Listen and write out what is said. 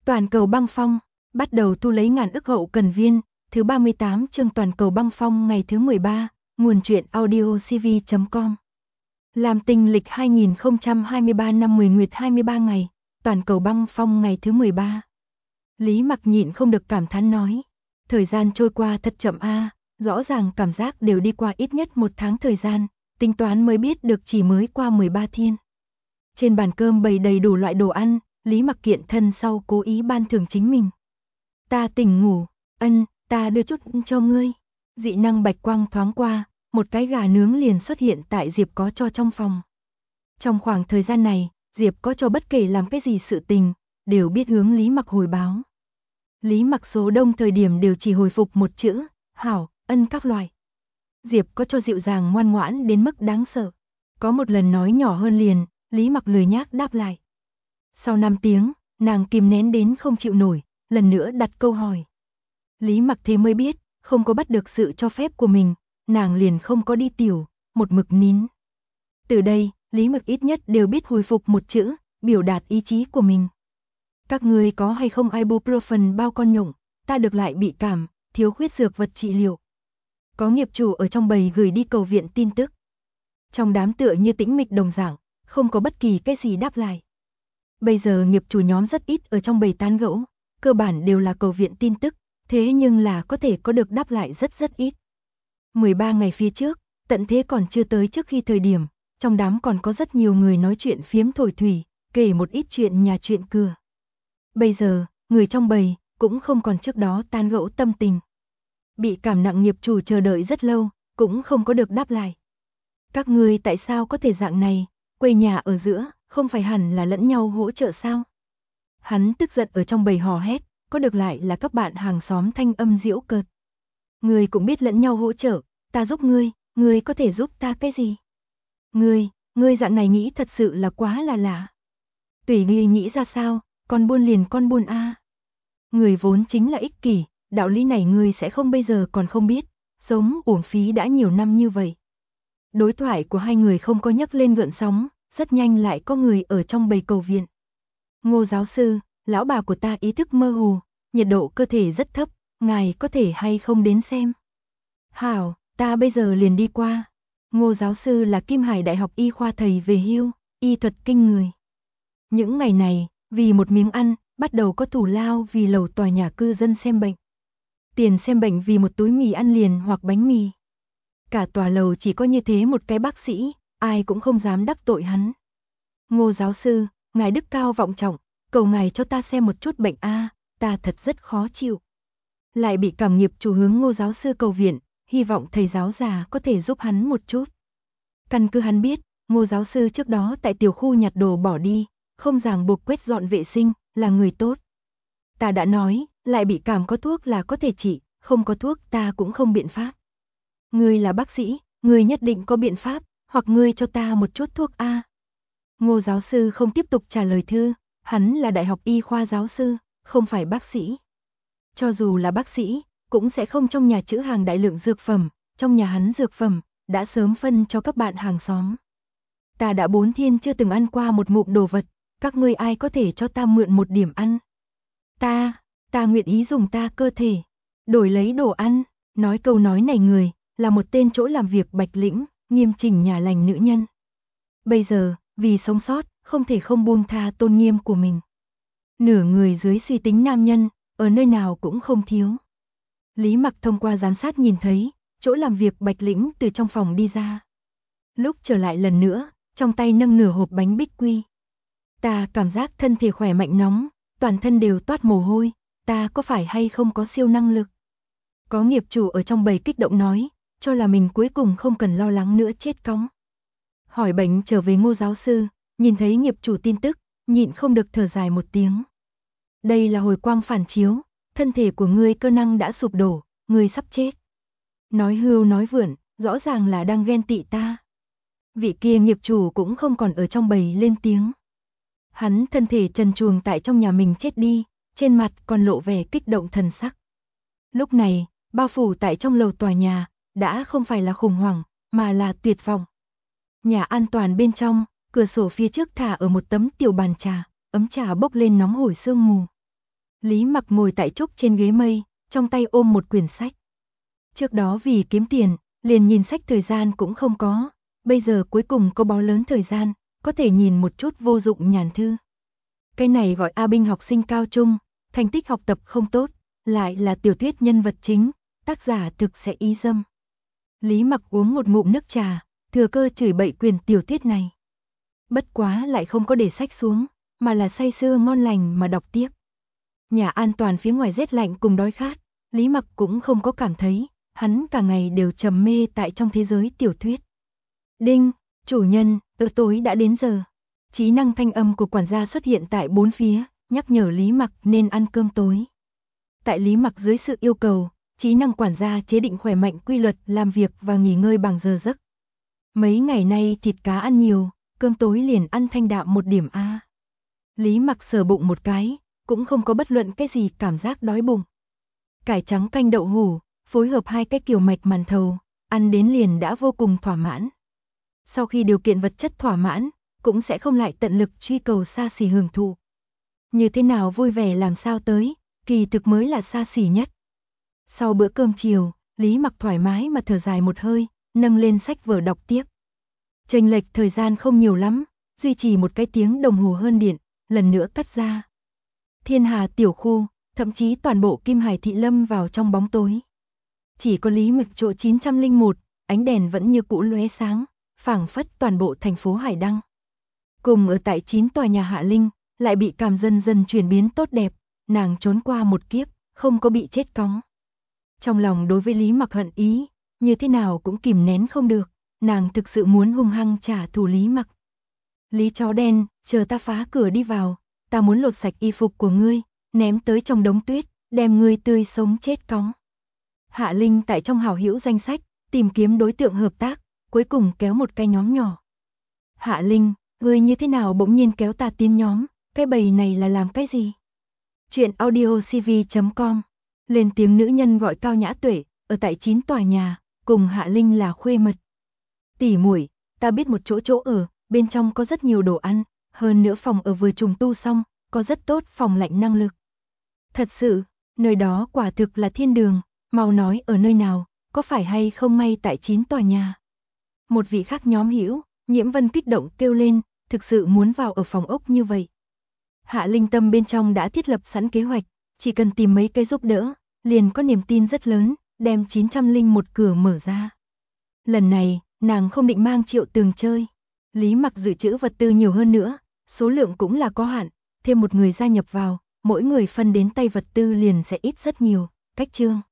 Toàn cầu băng phong, bắt đầu thu lấy ngàn ức hậu cần viên, thứ 38 chương toàn cầu băng phong ngày thứ 13, nguồn truyện audiocv.com. Làm tinh lịch 2023 năm 10 nguyệt 23 ngày, toàn cầu băng phong ngày thứ 13. Lý Mặc nhịn không được cảm thán nói, thời gian trôi qua thật chậm a, rõ ràng cảm giác đều đi qua ít nhất 1 tháng thời gian, tính toán mới biết được chỉ mới qua 13 thiên. Trên bàn cơm bày đầy đủ loại đồ ăn, Lý Mặc kiện thân sau cố ý ban thưởng chính mình. Ta tỉnh ngủ, ta đưa chút cho ngươi. Dị năng bạch quang thoáng qua, một cái gà nướng liền xuất hiện tại Diệp Có Cho trong phòng. Trong khoảng thời gian này, Diệp Có Cho bất kể làm cái gì sự tình, đều biết hướng Lý Mặc hồi báo. Lý Mặc số đông thời điểm đều chỉ hồi phục một chữ, hảo, các loại. Diệp Có Cho dịu dàng ngoan ngoãn đến mức đáng sợ. Có một lần nói nhỏ hơn liền, Lý Mặc lười nhác đáp lại. Sau 5 tiếng, nàng kìm nén đến không chịu nổi, lần nữa đặt câu hỏi. Lý Mặc thế mới biết, không có bắt được sự cho phép của mình, nàng liền không có đi tiểu, một mực nín. Từ đây, Lý Mặc ít nhất đều biết hồi phục một chữ, biểu đạt ý chí của mình. Các người có hay không ibuprofen bao con nhộng, ta được lại bị cảm, thiếu khuyết dược vật trị liệu. Có nghiệp chủ ở trong bầy gửi đi cầu viện tin tức. Trong đám tựa như tĩnh mịch đồng dạng, không có bất kỳ cái gì đáp lại. Bây giờ nghiệp chủ nhóm rất ít ở trong bầy tán gẫu, cơ bản đều là cầu viện tin tức, thế nhưng là có thể có được đáp lại rất ít. 13 ngày phía trước, tận thế còn chưa tới trước khi thời điểm, trong đám còn có rất nhiều người nói chuyện phiếm thổi thủy, kể một ít chuyện nhà chuyện cửa. Bây giờ, người trong bầy cũng không còn trước đó tán gẫu tâm tình. Bị cảm nặng nghiệp chủ chờ đợi rất lâu, cũng không có được đáp lại. Các ngươi tại sao có thể dạng này, quê nhà ở giữa, không phải hẳn là lẫn nhau hỗ trợ sao? Hắn tức giận ở trong bầy hò hét, có được lại là các bạn hàng xóm thanh âm giễu cợt. Ngươi cũng biết lẫn nhau hỗ trợ, ta giúp ngươi có thể giúp ta cái gì? Ngươi dạng này nghĩ thật sự là quá là lạ. Tùy ngươi nghĩ ra sao, con buôn liền con buôn a. Người vốn chính là ích kỷ, đạo lý này ngươi sẽ không bây giờ còn không biết, sống uổng phí đã nhiều năm như vậy. Đối thoại của hai người không có nhấc lên gợn sóng, rất nhanh lại có người ở trong bầy cầu viện. Ngô giáo sư, lão bà của ta ý thức mơ hồ, nhiệt độ cơ thể rất thấp, ngài có thể hay không đến xem? Hảo, ta bây giờ liền đi qua. Ngô giáo sư là Kim Hải Đại học y khoa thầy về hưu, y thuật kinh người. Những ngày này, vì một miếng ăn, bắt đầu có thủ lao vì lầu tòa nhà cư dân xem bệnh. Tiền xem bệnh vì một túi mì ăn liền hoặc bánh mì. Cả tòa lầu chỉ có như thế một cái bác sĩ, ai cũng không dám đắc tội hắn. Ngô giáo sư, ngài đức cao vọng trọng, cầu ngài cho ta xem một chút bệnh a, ta thật rất khó chịu. Lại bị cảm nghiệp chủ hướng Ngô giáo sư cầu viện, hy vọng thầy giáo già có thể giúp hắn một chút. Căn cứ hắn biết, Ngô giáo sư trước đó tại tiểu khu nhặt đồ bỏ đi, không ràng buộc quét dọn vệ sinh, là người tốt. Ta đã nói, lại bị cảm có thuốc là có thể trị, không có thuốc ta cũng không biện pháp. Ngươi là bác sĩ, ngươi nhất định có biện pháp, hoặc ngươi cho ta một chút thuốc a. Ngô giáo sư không tiếp tục trả lời thư, hắn là đại học y khoa giáo sư, không phải bác sĩ. Cho dù là bác sĩ, cũng sẽ không trong nhà trữ hàng đại lượng dược phẩm, trong nhà hắn dược phẩm, đã sớm phân cho các bạn hàng xóm. Ta đã 4 thiên chưa từng ăn qua một ngụm đồ vật, các ngươi ai có thể cho ta mượn một điểm ăn? Ta nguyện ý dùng ta cơ thể, đổi lấy đồ ăn. Nói câu nói này người, là một tên chỗ làm việc bạch lĩnh, nghiêm chỉnh nhà lành nữ nhân. Bây giờ, vì sống sót, không thể không buông tha tôn nghiêm của mình. Nửa người dưới suy tính nam nhân, ở nơi nào cũng không thiếu. Lý Mặc thông qua giám sát nhìn thấy, chỗ làm việc bạch lĩnh từ trong phòng đi ra. Lúc trở lại lần nữa, trong tay nâng nửa hộp bánh bích quy. Ta cảm giác thân thể khỏe mạnh nóng, toàn thân đều toát mồ hôi, ta có phải hay không có siêu năng lực? Có nghiệp chủ ở trong bầy kích động nói, cho là mình cuối cùng không cần lo lắng nữa chết cóng. Hỏi bệnh trở về Ngô giáo sư, nhìn thấy nghiệp chủ tin tức, nhịn không được thở dài một tiếng. Đây là hồi quang phản chiếu, thân thể của ngươi cơ năng đã sụp đổ, ngươi sắp chết. Nói hưu nói vượn, rõ ràng là đang ghen tị ta. Vị kia nghiệp chủ cũng không còn ở trong bầy lên tiếng. Hắn thân thể trần truồng tại trong nhà mình chết đi, trên mặt còn lộ vẻ kích động thần sắc. Lúc này, bao phủ tại trong lầu tòa nhà, đã không phải là khủng hoảng, mà là tuyệt vọng. Nhà an toàn bên trong, cửa sổ phía trước thả ở một tấm tiểu bàn trà, ấm trà bốc lên nóng hổi sương mù. Lý Mặc ngồi tại trúc trên ghế mây, trong tay ôm một quyển sách. Trước đó vì kiếm tiền, liền nhìn sách thời gian cũng không có, bây giờ cuối cùng có bó lớn thời gian, có thể nhìn một chút vô dụng nhàn thư. Cái này gọi A Binh học sinh cao trung, thành tích học tập không tốt, lại là tiểu thuyết nhân vật chính, tác giả thực sẽ ý dâm. Lý Mặc uống một ngụm nước trà, thừa cơ chửi bậy quyển tiểu thuyết này. Bất quá lại không có để sách xuống, mà là say sưa ngon lành mà đọc tiếp. Nhà an toàn phía ngoài rét lạnh cùng đói khát, Lý Mặc cũng không có cảm thấy, hắn cả ngày đều trầm mê tại trong thế giới tiểu thuyết. Đinh, chủ nhân, tối đã đến giờ. Trí năng thanh âm của quản gia xuất hiện tại bốn phía, nhắc nhở Lý Mặc nên ăn cơm tối. Tại Lý Mặc dưới sự yêu cầu, trí năng quản gia chế định khỏe mạnh quy luật làm việc và nghỉ ngơi bằng giờ giấc. Mấy ngày nay thịt cá ăn nhiều, cơm tối liền ăn thanh đạm một điểm a. Lý Mặc sờ bụng một cái, cũng không có bất luận cái gì cảm giác đói bụng. Cải trắng canh đậu hủ, phối hợp hai cái kiểu mạch màn thầu, ăn đến liền đã vô cùng thỏa mãn. Sau khi điều kiện vật chất thỏa mãn, cũng sẽ không lại tận lực truy cầu xa xỉ hưởng thụ. Như thế nào vui vẻ làm sao tới, kỳ thực mới là xa xỉ nhất. Sau bữa cơm chiều, Lý Mặc thoải mái mà thở dài một hơi, nâng lên sách vở đọc tiếp. Chênh lệch thời gian không nhiều lắm, duy trì một cái tiếng đồng hồ hơn điện, lần nữa cắt ra. Thiên Hà tiểu khu, thậm chí toàn bộ Kim Hải thị lâm vào trong bóng tối. Chỉ có Lý Mặc chỗ 901, ánh đèn vẫn như cũ lóe sáng, phảng phất toàn bộ thành phố Hải Đăng. Cùng ở tại 9 tòa nhà Hạ Linh, lại bị cảm dần dần chuyển biến tốt đẹp, nàng trốn qua một kiếp, không có bị chết cóng. Trong lòng đối với Lý Mặc hận ý, như thế nào cũng kìm nén không được, nàng thực sự muốn hung hăng trả thù Lý Mặc. Lý chó đen, chờ ta phá cửa đi vào, ta muốn lột sạch y phục của ngươi, ném tới trong đống tuyết, đem ngươi tươi sống chết cóng. Hạ Linh tại trong hảo hữu danh sách, tìm kiếm đối tượng hợp tác, cuối cùng kéo một cái nhóm nhỏ. Hạ Linh, ngươi như thế nào bỗng nhiên kéo ta tiến nhóm, cái bầy này là làm cái gì? Chuyện audiocv.com. Lên tiếng nữ nhân gọi Cao Nhã Tuệ, ở tại 9 tòa nhà, cùng Hạ Linh là khuê mật. Tỷ muội, ta biết một chỗ ở, bên trong có rất nhiều đồ ăn, hơn nữa phòng ở vừa trùng tu xong, có rất tốt phòng lạnh năng lực. Thật sự, nơi đó quả thực là thiên đường, mau nói ở nơi nào, có phải hay không may tại 9 tòa nhà. Một vị khác nhóm hữu, Nhiễm Vân kích động kêu lên, thực sự muốn vào ở phòng ốc như vậy. Hạ Linh tâm bên trong đã thiết lập sẵn kế hoạch, chỉ cần tìm mấy cái giúp đỡ, liền có niềm tin rất lớn, đem 901 cửa mở ra. Lần này, nàng không định mang Triệu Tường chơi. Lý Mặc dự trữ vật tư nhiều hơn nữa, số lượng cũng là có hạn, thêm một người gia nhập vào, mỗi người phân đến tay vật tư liền sẽ ít rất nhiều. Cách chương